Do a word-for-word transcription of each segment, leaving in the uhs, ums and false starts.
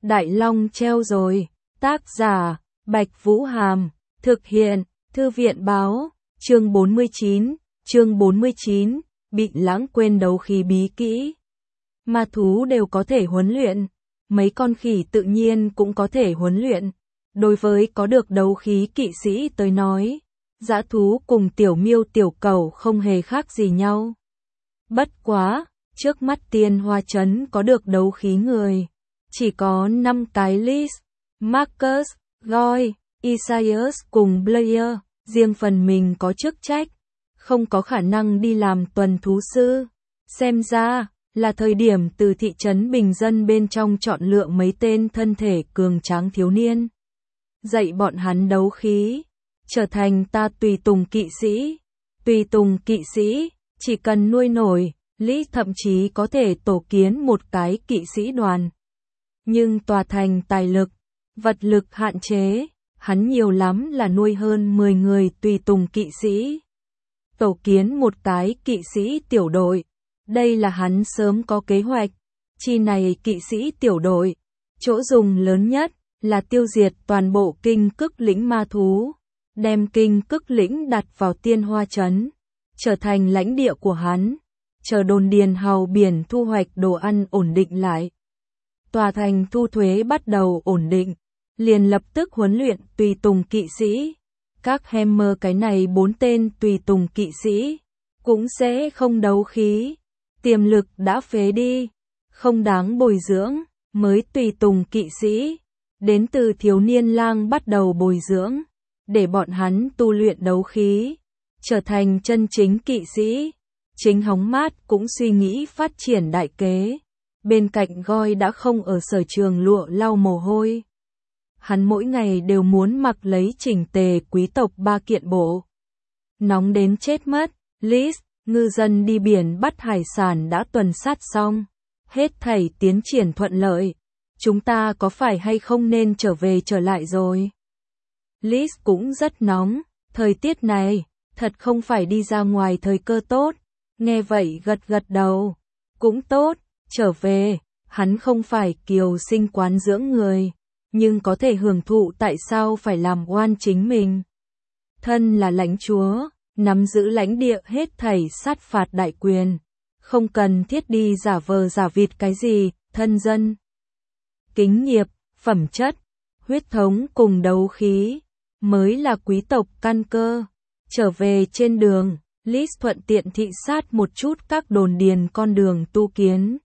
Đại Long treo rồi. Tác giả, Bạch Vũ Hàm. Thực hiện, Thư viện Báo. Chương bốn mươi chín. Chương bốn mươi chín. Bị lãng quên đấu khí bí kỹ. Ma thú đều có thể huấn luyện. Mấy con khỉ tự nhiên cũng có thể huấn luyện. Đối với có được đấu khí kỵ sĩ tới nói, dã thú cùng tiểu miêu tiểu cẩu không hề khác gì nhau. Bất quá, trước mắt Tiên Hoa Trấn có được đấu khí người. Chỉ có năm cái Liz, Marcus, Goy, Isaias cùng Blair, riêng phần mình có chức trách, không có khả năng đi làm tuần thú sư. Xem ra, là thời điểm từ thị trấn bình dân bên trong chọn lựa mấy tên thân thể cường tráng thiếu niên. Dạy bọn hắn đấu khí, trở thành ta tùy tùng kỵ sĩ. Tùy tùng kỵ sĩ, chỉ cần nuôi nổi, Lý thậm chí có thể tổ kiến một cái kỵ sĩ đoàn. Nhưng tòa thành tài lực, vật lực hạn chế, hắn nhiều lắm là nuôi hơn mười người tùy tùng kỵ sĩ. Tổ kiến một cái kỵ sĩ tiểu đội, đây là hắn sớm có kế hoạch. Chi này kỵ sĩ tiểu đội, chỗ dùng lớn nhất là tiêu diệt toàn bộ kinh cức lĩnh ma thú, đem kinh cức lĩnh đặt vào Tiên Hoa Trấn, trở thành lãnh địa của hắn, chờ đồn điền hào biển thu hoạch đồ ăn ổn định lại. Tòa thành thu thuế bắt đầu ổn định, liền lập tức huấn luyện tùy tùng kỵ sĩ. Các Hammer cái này bốn tên tùy tùng kỵ sĩ, cũng sẽ không đấu khí, tiềm lực đã phế đi, không đáng bồi dưỡng, mới tùy tùng kỵ sĩ. Đến từ thiếu niên lang bắt đầu bồi dưỡng, để bọn hắn tu luyện đấu khí, trở thành chân chính kỵ sĩ. Chính Hóng Mát cũng suy nghĩ phát triển đại kế. Bên cạnh Goy đã không ở sở trường lụa lau mồ hôi. Hắn mỗi ngày đều muốn mặc lấy chỉnh tề quý tộc ba kiện bộ. Nóng đến chết mất. Liz, ngư dân đi biển bắt hải sản đã tuần sát xong. Hết thảy tiến triển thuận lợi. Chúng ta có phải hay không nên trở về trở lại rồi? Liz cũng rất nóng. Thời tiết này, thật không phải đi ra ngoài thời cơ tốt. Nghe vậy gật gật đầu. Cũng tốt, trở về. Hắn không phải kiều sinh quán dưỡng người, nhưng có thể hưởng thụ tại sao phải làm oan chính mình. Thân là lãnh chúa, nắm giữ lãnh địa hết thảy sát phạt đại quyền. Không cần thiết đi giả vờ giả vịt cái gì, thân dân. Kính nghiệp, phẩm chất, huyết thống cùng đấu khí, mới là quý tộc căn cơ. Trở về trên đường, Liz thuận tiện thị sát một chút các đồn điền con đường tu kiến.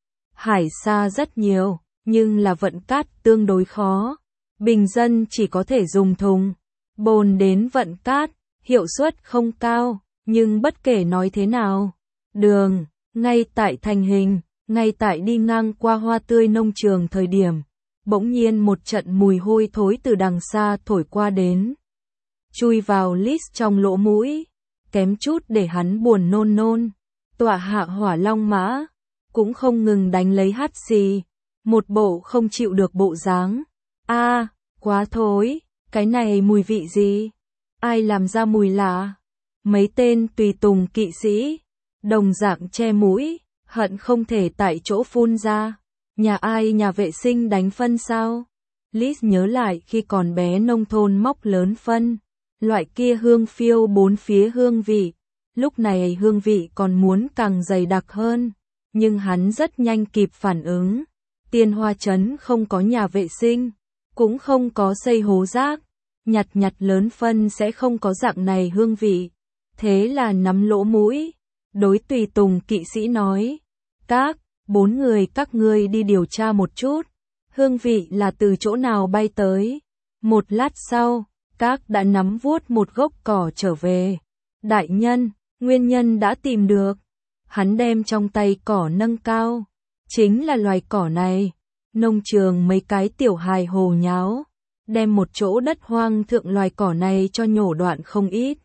Hải xa rất nhiều, nhưng là vận cát tương đối khó. Bình dân chỉ có thể dùng thùng, bồn đến vận cát, hiệu suất không cao, nhưng bất kể nói thế nào. Đường, ngay tại thành hình, ngay tại đi ngang qua hoa tươi nông trường thời điểm, bỗng nhiên một trận mùi hôi thối từ đằng xa thổi qua đến. Chui vào Liz trong lỗ mũi, kém chút để hắn buồn nôn nôn. Tọa hạ hỏa long mã, cũng không ngừng đánh lấy hắt xì, một bộ không chịu được bộ dáng. A, à, quá thối, cái này mùi vị gì? Ai làm ra mùi lạ? Mấy tên tùy tùng kỵ sĩ, đồng dạng che mũi, hận không thể tại chỗ phun ra. Nhà ai nhà vệ sinh đánh phân sao? Liz nhớ lại khi còn bé nông thôn móc lớn phân, loại kia hương phiêu bốn phía hương vị. Lúc này hương vị còn muốn càng dày đặc hơn, nhưng hắn rất nhanh kịp phản ứng. Tiên Hoa Trấn không có nhà vệ sinh, cũng không có xây hố rác, nhặt nhặt lớn phân sẽ không có dạng này hương vị. Thế là nắm lỗ mũi, đối tùy tùng kỵ sĩ nói, các, bốn người các ngươi đi điều tra một chút, hương vị là từ chỗ nào bay tới. Một lát sau, các đã nắm vuốt một gốc cỏ trở về. Đại nhân, nguyên nhân đã tìm được. Hắn đem trong tay cỏ nâng cao. Chính là loài cỏ này. Nông trường mấy cái tiểu hài hồ nháo, đem một chỗ đất hoang thượng loài cỏ này cho nhổ đoạn không ít.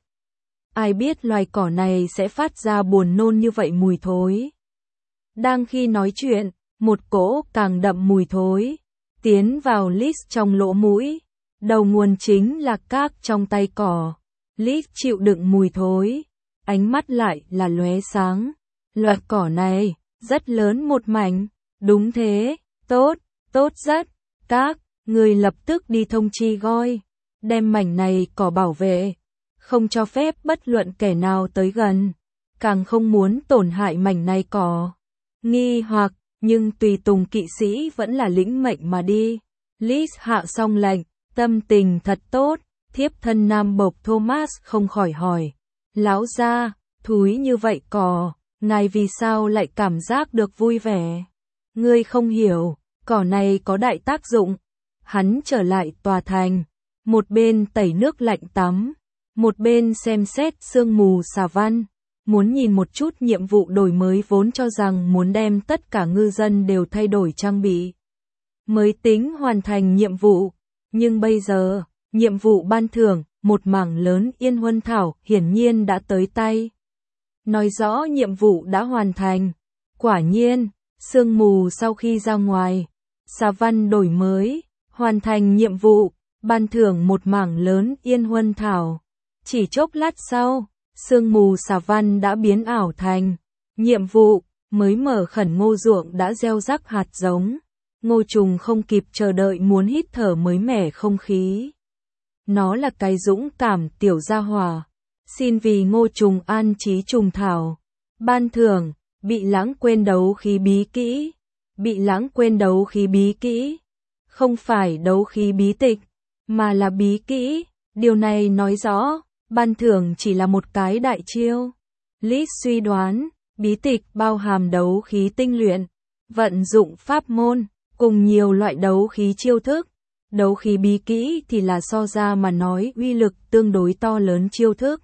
Ai biết loài cỏ này sẽ phát ra buồn nôn như vậy mùi thối. Đang khi nói chuyện, một cỗ càng đậm mùi thối tiến vào Liz trong lỗ mũi. Đầu nguồn chính là các trong tay cỏ. Liz chịu đựng mùi thối, ánh mắt lại là lóe sáng. Loài cỏ này rất lớn một mảnh. Đúng thế, tốt, tốt rất. Các, người lập tức đi thông chi Goi, đem mảnh này cỏ bảo vệ, không cho phép bất luận kẻ nào tới gần, càng không muốn tổn hại mảnh này cỏ. Nghi hoặc, nhưng tùy tùng kỵ sĩ vẫn là lĩnh mệnh mà đi. Liz hạ xong lệnh, tâm tình thật tốt, thiếp thân nam bộc Thomas không khỏi hỏi. Lão gia, thúi như vậy cỏ, ngài vì sao lại cảm giác được vui vẻ? Ngươi không hiểu, cỏ này có đại tác dụng. Hắn trở lại tòa thành, một bên tẩy nước lạnh tắm, một bên xem xét sương mù xà văn, muốn nhìn một chút nhiệm vụ đổi mới vốn cho rằng muốn đem tất cả ngư dân đều thay đổi trang bị. Mới tính hoàn thành nhiệm vụ, nhưng bây giờ, nhiệm vụ ban thưởng, một mảng lớn yên huân thảo hiển nhiên đã tới tay. Nói rõ nhiệm vụ đã hoàn thành. Quả nhiên, sương mù sau khi ra ngoài, xà văn đổi mới, hoàn thành nhiệm vụ, ban thưởng một mảng lớn yên huân thảo. Chỉ chốc lát sau, sương mù xà văn đã biến ảo thành nhiệm vụ, mới mở khẩn ngô ruộng đã gieo rắc hạt giống. Ngô trùng không kịp chờ đợi muốn hít thở mới mẻ không khí. Nó là cái dũng cảm tiểu gia hỏa. Xin vì ngô trùng an trí trùng thảo. Ban thưởng, bị lãng quên đấu khí bí kỹ. Bị lãng quên đấu khí bí kỹ. Không phải đấu khí bí tịch, mà là bí kỹ. Điều này nói rõ, ban thưởng chỉ là một cái đại chiêu. Liz suy đoán, bí tịch bao hàm đấu khí tinh luyện, vận dụng pháp môn, cùng nhiều loại đấu khí chiêu thức. Đấu khí bí kỹ thì là so ra mà nói uy lực tương đối to lớn chiêu thức.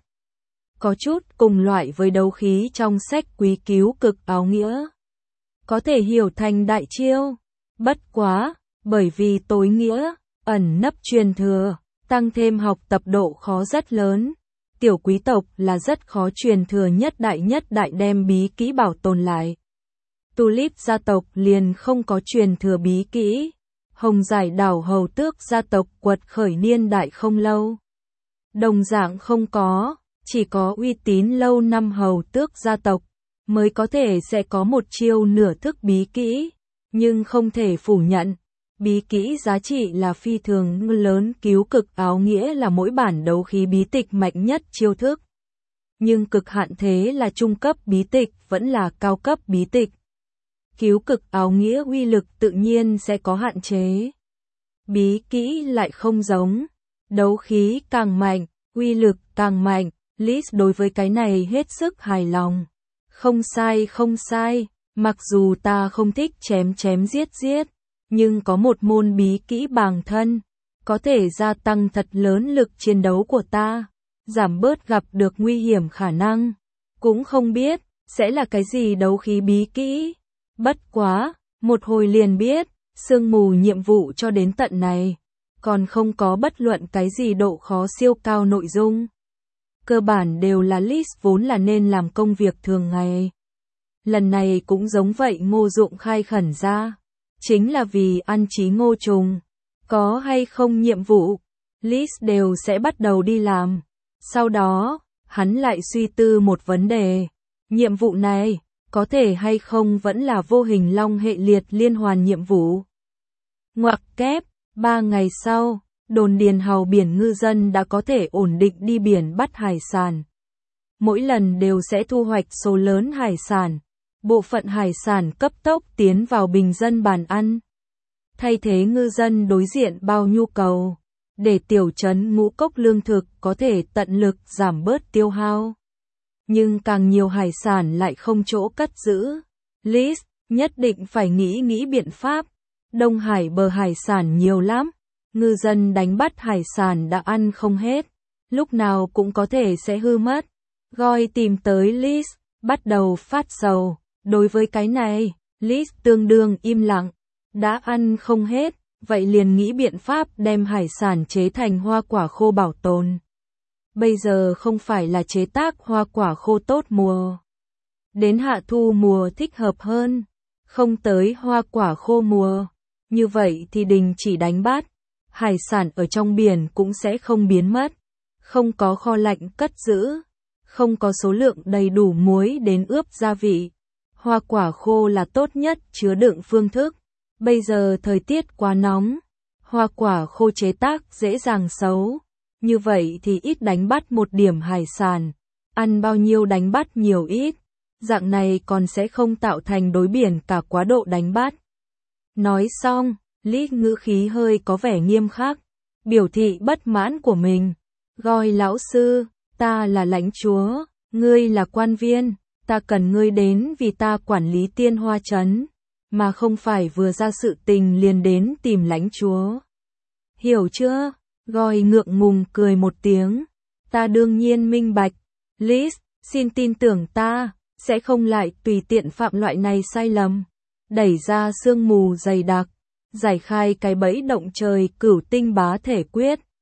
Có chút cùng loại với đấu khí trong sách quý cứu cực áo nghĩa. Có thể hiểu thành đại chiêu. Bất quá, bởi vì tối nghĩa, ẩn nấp truyền thừa, tăng thêm học tập độ khó rất lớn. Tiểu quý tộc là rất khó truyền thừa nhất đại nhất đại đem bí kỹ bảo tồn lại. Tulip gia tộc liền không có truyền thừa bí kỹ. Hồng Giải đảo hầu tước gia tộc quật khởi niên đại không lâu. Đồng dạng không có, chỉ có uy tín lâu năm hầu tước gia tộc, mới có thể sẽ có một chiêu nửa thức bí kỹ, nhưng không thể phủ nhận. Bí kỹ giá trị là phi thường lớn, cứu cực áo nghĩa là mỗi bản đấu khí bí tịch mạnh nhất chiêu thức. Nhưng cực hạn thế là trung cấp bí tịch vẫn là cao cấp bí tịch. Cứu cực áo nghĩa uy lực tự nhiên sẽ có hạn chế. Bí kỹ lại không giống. Đấu khí càng mạnh, uy lực càng mạnh. Liz đối với cái này hết sức hài lòng. Không sai không sai, mặc dù ta không thích chém chém giết giết, nhưng có một môn bí kỹ bàng thân, có thể gia tăng thật lớn lực chiến đấu của ta, giảm bớt gặp được nguy hiểm khả năng. Cũng không biết, sẽ là cái gì đấu khí bí kỹ. Bất quá, một hồi liền biết, sương mù nhiệm vụ cho đến tận này, còn không có bất luận cái gì độ khó siêu cao nội dung. Cơ bản đều là Liz vốn là nên làm công việc thường ngày. Lần này cũng giống vậy, Ngô Dụng khai khẩn ra, chính là vì ăn trí ngô trùng. Có hay không nhiệm vụ, Liz đều sẽ bắt đầu đi làm. Sau đó, hắn lại suy tư một vấn đề. Nhiệm vụ này, có thể hay không vẫn là vô hình long hệ liệt liên hoàn nhiệm vụ. Ngoặc kép, ba ngày sau, đồn điền hào biển ngư dân đã có thể ổn định đi biển bắt hải sản. Mỗi lần đều sẽ thu hoạch số lớn hải sản. Bộ phận hải sản cấp tốc tiến vào bình dân bàn ăn. Thay thế ngư dân đối diện bao nhu cầu, để tiểu trấn Ngũ Cốc lương thực có thể tận lực giảm bớt tiêu hao. Nhưng càng nhiều hải sản lại không chỗ cất giữ. Liz nhất định phải nghĩ nghĩ biện pháp. Đông Hải bờ hải sản nhiều lắm. Ngư dân đánh bắt hải sản đã ăn không hết. Lúc nào cũng có thể sẽ hư mất. Goi tìm tới Liz, bắt đầu phát sầu. Đối với cái này, Liz tương đương im lặng. Đã ăn không hết, vậy liền nghĩ biện pháp đem hải sản chế thành hoa quả khô bảo tồn. Bây giờ không phải là chế tác hoa quả khô tốt mùa. Đến hạ thu mùa thích hợp hơn. Không tới hoa quả khô mùa. Như vậy thì đình chỉ đánh bắt. Hải sản ở trong biển cũng sẽ không biến mất. Không có kho lạnh cất giữ. Không có số lượng đầy đủ muối đến ướp gia vị. Hoa quả khô là tốt nhất chứa đựng phương thức. Bây giờ thời tiết quá nóng, hoa quả khô chế tác dễ dàng xấu. Như vậy thì ít đánh bắt một điểm hải sản, ăn bao nhiêu đánh bắt nhiều ít, dạng này còn sẽ không tạo thành đối biển cả quá độ đánh bắt. Nói xong, Lý ngữ khí hơi có vẻ nghiêm khắc, biểu thị bất mãn của mình. Gọi lão sư, ta là lãnh chúa, ngươi là quan viên, ta cần ngươi đến vì ta quản lý Tiên Hoa Trấn, mà không phải vừa ra sự tình liền đến tìm lãnh chúa. Hiểu chưa? Gọi ngượng ngùng cười một tiếng. Ta đương nhiên minh bạch. Liz, xin tin tưởng ta, sẽ không lại tùy tiện phạm loại này sai lầm. Đẩy ra sương mù dày đặc, giải khai cái bẫy động trời cửu tinh bá thể quyết.